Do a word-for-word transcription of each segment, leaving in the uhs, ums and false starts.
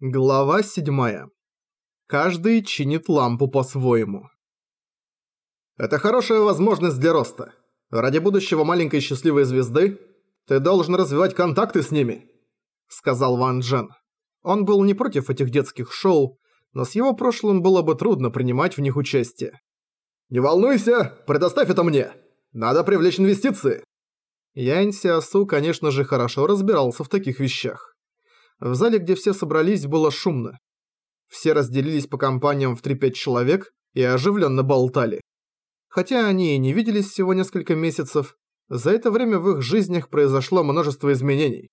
Глава седьмая. Каждый чинит лампу по-своему. Это хорошая возможность для роста. Ради будущего маленькой счастливой звезды ты должен развивать контакты с ними, сказал Ван Джен. Он был не против этих детских шоу, но с его прошлым было бы трудно принимать в них участие. Не волнуйся, предоставь это мне. Надо привлечь инвестиции. Янь Сиасу, конечно же, хорошо разбирался в таких вещах. В зале, где все собрались, было шумно. Все разделились по компаниям в три-пять человек и оживленно болтали. Хотя они и не виделись всего несколько месяцев, за это время в их жизнях произошло множество изменений.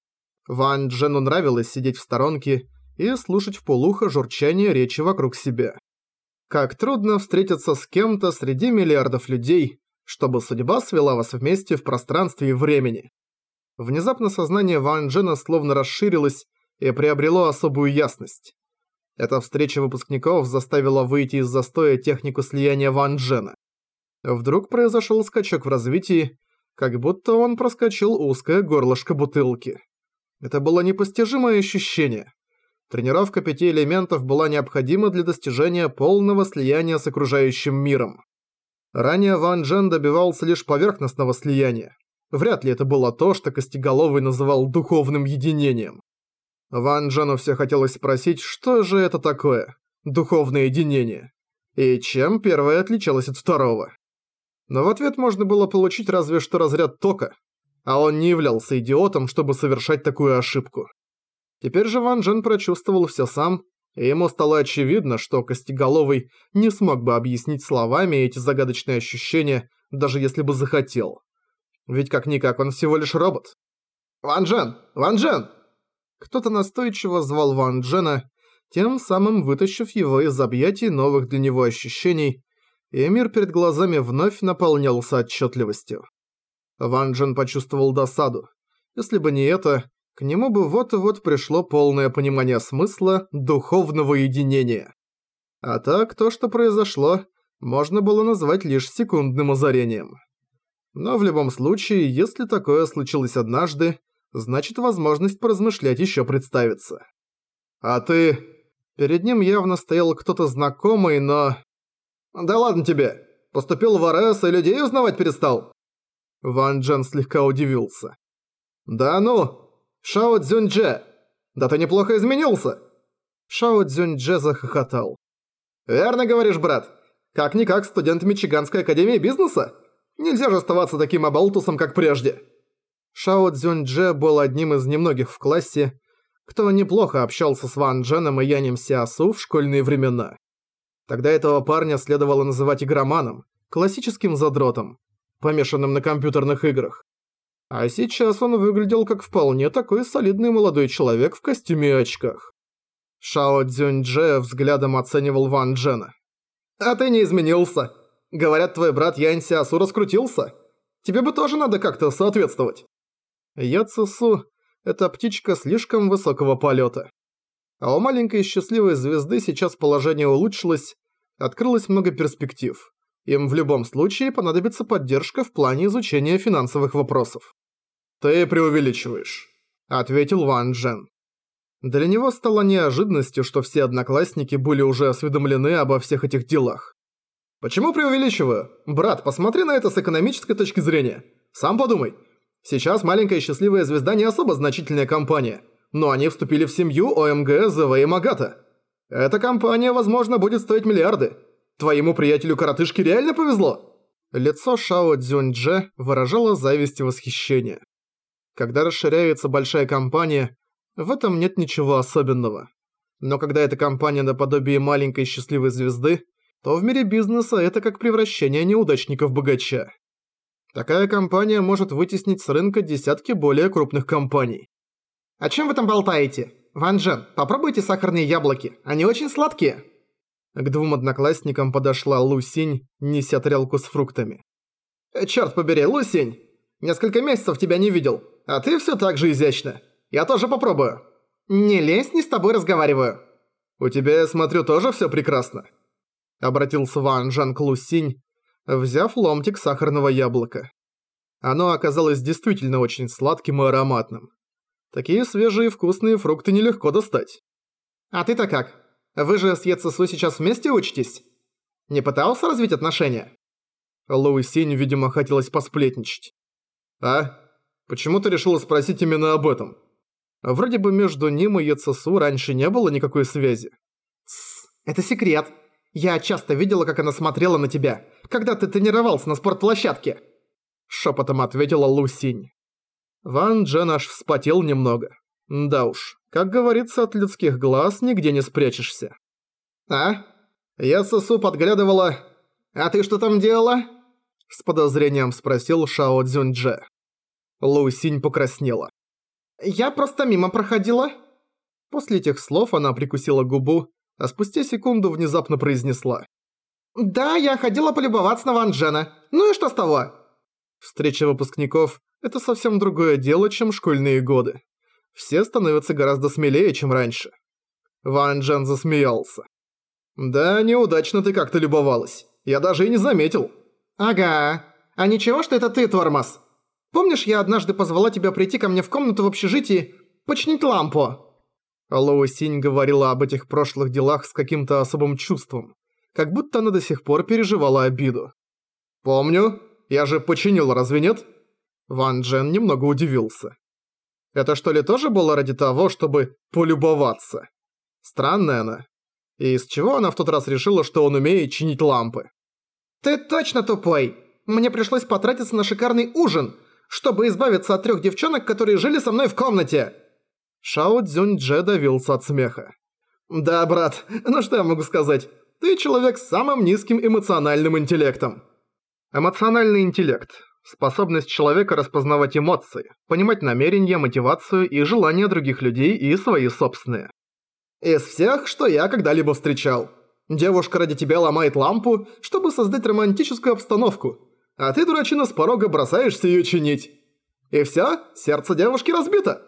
Ван Джену нравилось сидеть в сторонке и слушать вполуха журчание речи вокруг себя. Как трудно встретиться с кем-то среди миллиардов людей, чтобы судьба свела вас вместе в пространстве и времени. Внезапно сознание Ван Джена словно расширилось и приобрело особую ясность. Эта встреча выпускников заставила выйти из застоя технику слияния Ван Джена. Вдруг произошел скачок в развитии, как будто он проскочил узкое горлышко бутылки. Это было непостижимое ощущение. Тренировка пяти элементов была необходима для достижения полного слияния с окружающим миром. Ранее Ван Джен добивался лишь поверхностного слияния. Вряд ли это было то, что Костеголовый называл духовным единением. Ван Джену все хотелось спросить, что же это такое, духовное единение, и чем первое отличалось от второго. Но в ответ можно было получить разве что разряд тока, а он не являлся идиотом, чтобы совершать такую ошибку. Теперь же Ван Джен прочувствовал все сам, и ему стало очевидно, что Костеголовый не смог бы объяснить словами эти загадочные ощущения, даже если бы захотел. Ведь как-никак он всего лишь робот. «Ван Джен! Ван Джен!» Кто-то настойчиво звал Ван Джена, тем самым вытащив его из объятий новых для него ощущений, и мир перед глазами вновь наполнялся отчетливостью. Ван Джен почувствовал досаду. Если бы не это, к нему бы вот-вот пришло полное понимание смысла духовного единения. А так, то, что произошло, можно было назвать лишь секундным озарением. Но в любом случае, если такое случилось однажды, значит возможность поразмышлять еще представится. А ты... Перед ним явно стоял кто-то знакомый, но... Да ладно тебе! Поступил в эр эс и людей узнавать перестал? Ван Джен слегка удивился. Да ну! Шао Цзюньдже! Да ты неплохо изменился! Шао Цзюньдже захохотал. Верно говоришь, брат. Как-никак студент Мичиганской академии бизнеса? Нельзя же оставаться таким оболтусом, как прежде. Шао Цзюньдже был одним из немногих в классе, кто неплохо общался с Ван Дженом и Янем Сиасу в школьные времена. Тогда этого парня следовало называть игроманом, классическим задротом, помешанным на компьютерных играх. А сейчас он выглядел как вполне такой солидный молодой человек в костюме и очках. Шао Цзюньдже взглядом оценивал Ван Джена. «А ты не изменился. Говорят, твой брат Янь Сиасу раскрутился. Тебе бы тоже надо как-то соответствовать». Я Цису – это птичка слишком высокого полета. А у маленькой счастливой звезды сейчас положение улучшилось, открылось много перспектив. Им в любом случае понадобится поддержка в плане изучения финансовых вопросов. «Ты преувеличиваешь», – ответил Ван Джен. Для него стало неожиданностью, что все одноклассники были уже осведомлены обо всех этих делах. «Почему преувеличиваю? Брат, посмотри на это с экономической точки зрения. Сам подумай. Сейчас маленькая счастливая звезда не особо значительная компания, но они вступили в семью о эм гэ, зэ вэ и Магата. Эта компания, возможно, будет стоить миллиарды. Твоему приятелю-коротышке реально повезло?» Лицо Шао Цзюньдже выражало зависть и восхищение. Когда расширяется большая компания, в этом нет ничего особенного. Но когда эта компания наподобие маленькой счастливой звезды, то в мире бизнеса это как превращение неудачника в богача. Такая компания может вытеснить с рынка десятки более крупных компаний. «О чем вы там болтаете? Ван Джен, попробуйте сахарные яблоки, они очень сладкие». К двум одноклассникам подошла Лу Синь, неся тарелку с фруктами. «Чёрт побери, Лу Синь! Несколько месяцев тебя не видел, а ты всё так же изящна. Я тоже попробую». «Не лезь, не с тобой разговариваю». «У тебя, я смотрю, тоже всё прекрасно». Обратился Ван Джен к Лу Синь, взяв ломтик сахарного яблока. Оно оказалось действительно очень сладким и ароматным. Такие свежие вкусные фрукты нелегко достать. А ты-то как? Вы же с Ецесу сейчас вместе учитесь? Не пытался развить отношения?» Лоу Синь, видимо, хотелось посплетничать. «А? Почему ты решила спросить именно об этом? Вроде бы между ним и Ецесу раньше не было никакой связи». «Тссс, это секрет. Я часто видела, как она смотрела на тебя, когда ты тренировался на спортплощадке», — шепотом ответила Лу Синь. Ван Джен аж вспотел немного. Да уж, как говорится, от людских глаз нигде не спрячешься. «А? Ецесу подглядывала. А ты что там делала?» — с подозрением спросил Шао Цзюньдже. Лу Синь покраснела. «Я просто мимо проходила». После этих слов она прикусила губу, а спустя секунду внезапно произнесла. «Да, я ходила полюбоваться на Ван Джена. Ну и что с того?» Встреча выпускников – это совсем другое дело, чем школьные годы. Все становятся гораздо смелее, чем раньше. Ван Джен засмеялся. «Да, неудачно ты как-то любовалась. Я даже и не заметил». «Ага. А ничего, что это ты, тормоз? Помнишь, я однажды позвала тебя прийти ко мне в комнату в общежитии починить лампу?» Лоу Синь говорила об этих прошлых делах с каким-то особым чувством, как будто она до сих пор переживала обиду. «Помню. Я же починил, разве нет?» Ван Джен немного удивился. «Это что ли тоже было ради того, чтобы полюбоваться? Странная она. И из чего она в тот раз решила, что он умеет чинить лампы?» «Ты точно тупой! Мне пришлось потратиться на шикарный ужин, чтобы избавиться от трех девчонок, которые жили со мной в комнате!» Шао Цзюньдже давился от смеха. «Да, брат, ну что я могу сказать? Ты человек с самым низким эмоциональным интеллектом». Эмоциональный интеллект – способность человека распознавать эмоции, понимать намерения, мотивацию и желания других людей и свои собственные. «Из всех, что я когда-либо встречал. Девушка ради тебя ломает лампу, чтобы создать романтическую обстановку, а ты, дурачина, с порога бросаешься ее чинить. И всё, сердце девушки разбито».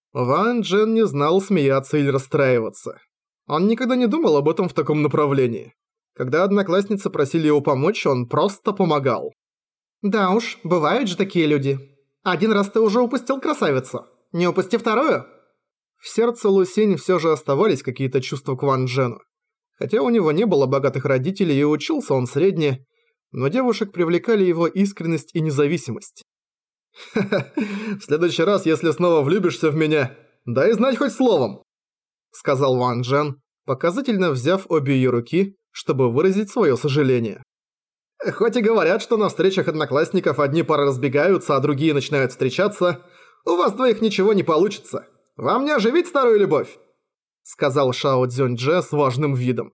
Ван Джен не знал, смеяться или расстраиваться. Он никогда не думал об этом в таком направлении. Когда одноклассницы просили его помочь, он просто помогал. «Да уж, бывают же такие люди. Один раз ты уже упустил красавицу. Не упусти вторую». В сердце Лу Синь всё же оставались какие-то чувства к Ван Джену. Хотя у него не было богатых родителей и учился он средне, но девушек привлекали его искренность и независимость. «Ха-ха, в следующий раз, если снова влюбишься в меня, дай знать хоть словом», — сказал Ван Джен, показательно взяв обе её руки, чтобы выразить своё сожаление. «Хоть и говорят, что на встречах одноклассников одни пары разбегаются, а другие начинают встречаться, у вас двоих ничего не получится. Вам не оживить старую любовь», — сказал Шао Цзюньдже с важным видом.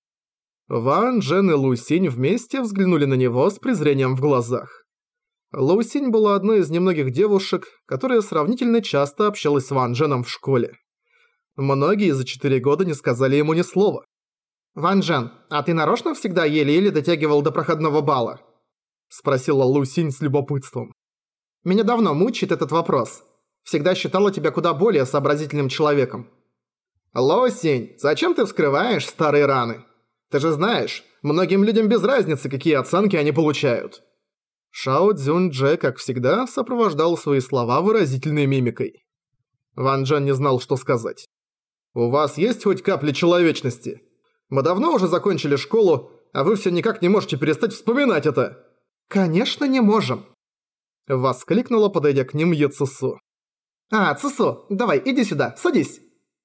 Ван Джен и Лу Синь вместе взглянули на него с презрением в глазах. Лу Синь была одной из немногих девушек, которая сравнительно часто общалась с Ван Дженом в школе. Многие за четыре года не сказали ему ни слова. «Ван Джен, а ты нарочно всегда еле-еле дотягивал до проходного балла?» – спросила Лу Синь с любопытством. «Меня давно мучает этот вопрос. Всегда считала тебя куда более сообразительным человеком». «Лу Синь, зачем ты вскрываешь старые раны? Ты же знаешь, многим людям без разницы, какие оценки они получают». Шао Цзюньдже, как всегда, сопровождал свои слова выразительной мимикой. Ван Джен не знал, что сказать. «У вас есть хоть капля человечности? Мы давно уже закончили школу, а вы все никак не можете перестать вспоминать это». «Конечно не можем!» Воскликнула, подойдя к ним Ецесу. «А, Цесу, давай, иди сюда, садись!»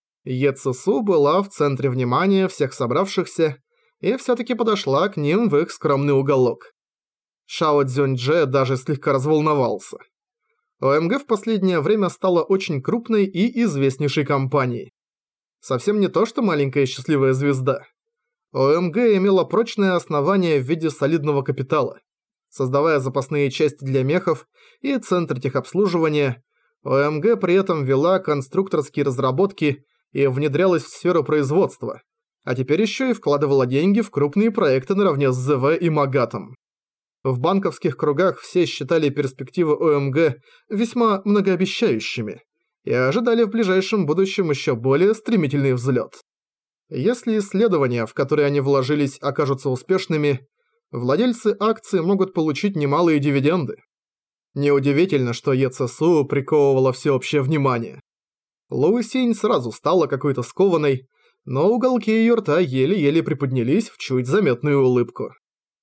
Ецесу была в центре внимания всех собравшихся и всё-таки подошла к ним в их скромный уголок. Шао Цзюньдже даже слегка разволновался. ОМГ в последнее время стала очень крупной и известнейшей компанией. Совсем не то, что маленькая счастливая звезда. ОМГ имела прочное основание в виде солидного капитала. Создавая запасные части для мехов и центр техобслуживания, ОМГ при этом вела конструкторские разработки и внедрялась в сферу производства, а теперь еще и вкладывала деньги в крупные проекты наравне с ЗВ и Магатом. В банковских кругах все считали перспективы ОМГ весьма многообещающими и ожидали в ближайшем будущем еще более стремительный взлет. Если исследования, в которые они вложились, окажутся успешными, владельцы акций могут получить немалые дивиденды. Неудивительно, что Ецесу приковывала всеобщее внимание. Лу Синь сразу стала какой-то скованной, но уголки её рта еле-еле приподнялись в чуть заметную улыбку.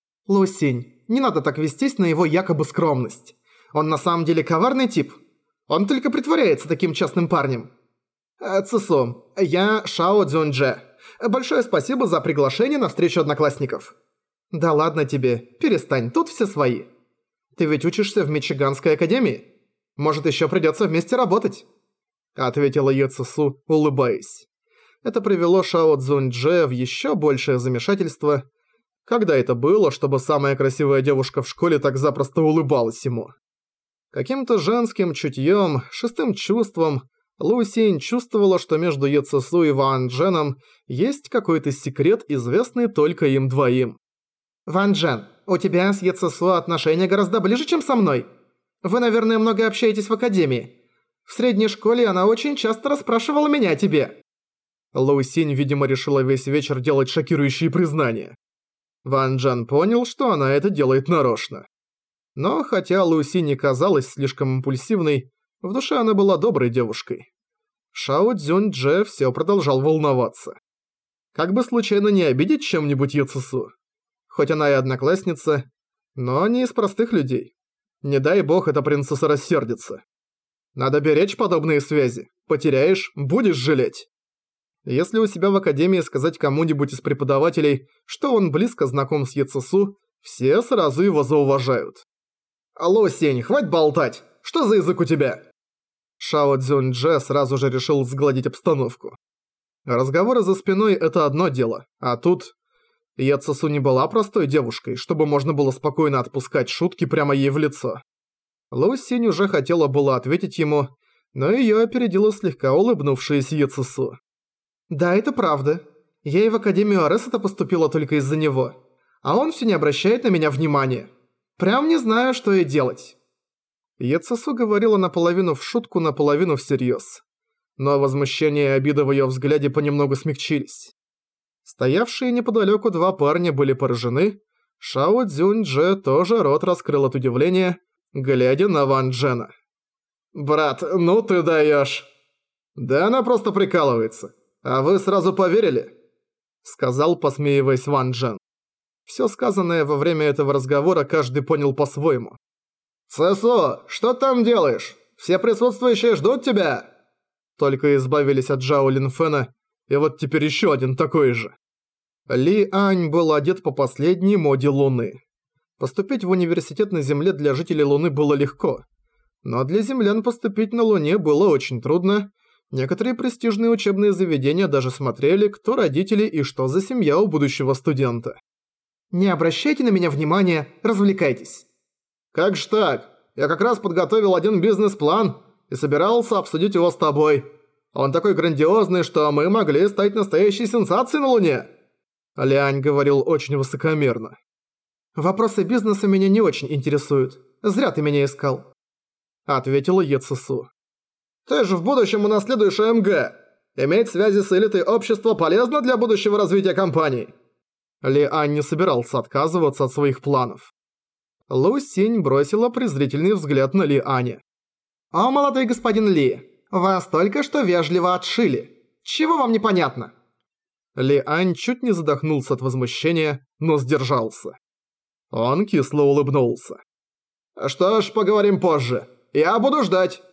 «Лусинь, не надо так вестись на его якобы скромность. Он на самом деле коварный тип. Он только притворяется таким честным парнем. Э, Цису, я Шао Цзюньдже. Большое спасибо за приглашение на встречу одноклассников». «Да ладно тебе, перестань, тут все свои. Ты ведь учишься в Мичиганской академии? Может, ещё придётся вместе работать?» Ответила Е Цису, улыбаясь. Это привело Шао Цзюньдже в ещё большее замешательство. Когда это было, чтобы самая красивая девушка в школе так запросто улыбалась ему? Каким-то женским чутьём, шестым чувством, Лусинь чувствовала, что между Е Цису и Ван Дженом есть какой-то секрет, известный только им двоим. «Ван Джен, у тебя с Е Цису отношения гораздо ближе, чем со мной. Вы, наверное, много общаетесь в академии. В средней школе она очень часто расспрашивала меня о тебе». Лусинь, видимо, решила весь вечер делать шокирующие признания. Ван Джен понял, что она это делает нарочно. Но хотя Лусинь не казалась слишком импульсивной, в душе она была доброй девушкой. Шао Цзюньдже всё продолжал волноваться. Как бы случайно не обидеть чем-нибудь Е Цису. Хоть она и одноклассница, но не из простых людей. Не дай бог эта принцесса рассердится. Надо беречь подобные связи. Потеряешь – будешь жалеть. Если у себя в академии сказать кому-нибудь из преподавателей, что он близко знаком с Е Цису, все сразу его зауважают. «Алло, Сень, хватит болтать! Что за язык у тебя?» Шао Цзюньдже сразу же решил сгладить обстановку. Разговоры за спиной – это одно дело, а тут... Е Цису не была простой девушкой, чтобы можно было спокойно отпускать шутки прямо ей в лицо. Лусинь уже хотела было ответить ему, но её опередила слегка улыбнувшаяся Е Цису. «Да, это правда. Я и в Академию Ареса-то поступила только из-за него. А он всё не обращает на меня внимания. Прям не знаю, что и делать». Е Цису говорила наполовину в шутку, наполовину всерьёз. Но возмущение и обида в её взгляде понемногу смягчились. Стоявшие неподалёку два парня были поражены. Шао Цзюньдже тоже рот раскрыл от удивления, глядя на Ван Джена. «Брат, ну ты даёшь!» «Да она просто прикалывается. А вы сразу поверили?» Сказал, посмеиваясь, Ван Джен. Всё сказанное во время этого разговора каждый понял по-своему. «Цесо, что там делаешь? Все присутствующие ждут тебя!» Только избавились от Джао Линфена, и вот теперь ещё один такой же. Ли Ань был одет по последней моде Луны. Поступить в университет на Земле для жителей Луны было легко. Но для землян поступить на Луне было очень трудно. Некоторые престижные учебные заведения даже смотрели, кто родители и что за семья у будущего студента. «Не обращайте на меня внимания, развлекайтесь». «Как ж так? Я как раз подготовил один бизнес-план и собирался обсудить его с тобой. Он такой грандиозный, что мы могли стать настоящей сенсацией на Луне». Лянь говорил очень высокомерно. «Вопросы бизнеса меня не очень интересуют. Зря ты меня искал», — ответила Е Цису. «Ты же в будущем унаследуешь А М Г. Иметь связи с элитой общества полезно для будущего развития компаний». Ли Ань не собирался отказываться от своих планов. Лу Синь бросила презрительный взгляд на Ли Аня. «О, молодой господин Ли, вас только что вежливо отшили. Чего вам непонятно?» Ли Ань чуть не задохнулся от возмущения, но сдержался. Он кисло улыбнулся. «Что ж, поговорим позже. Я буду ждать».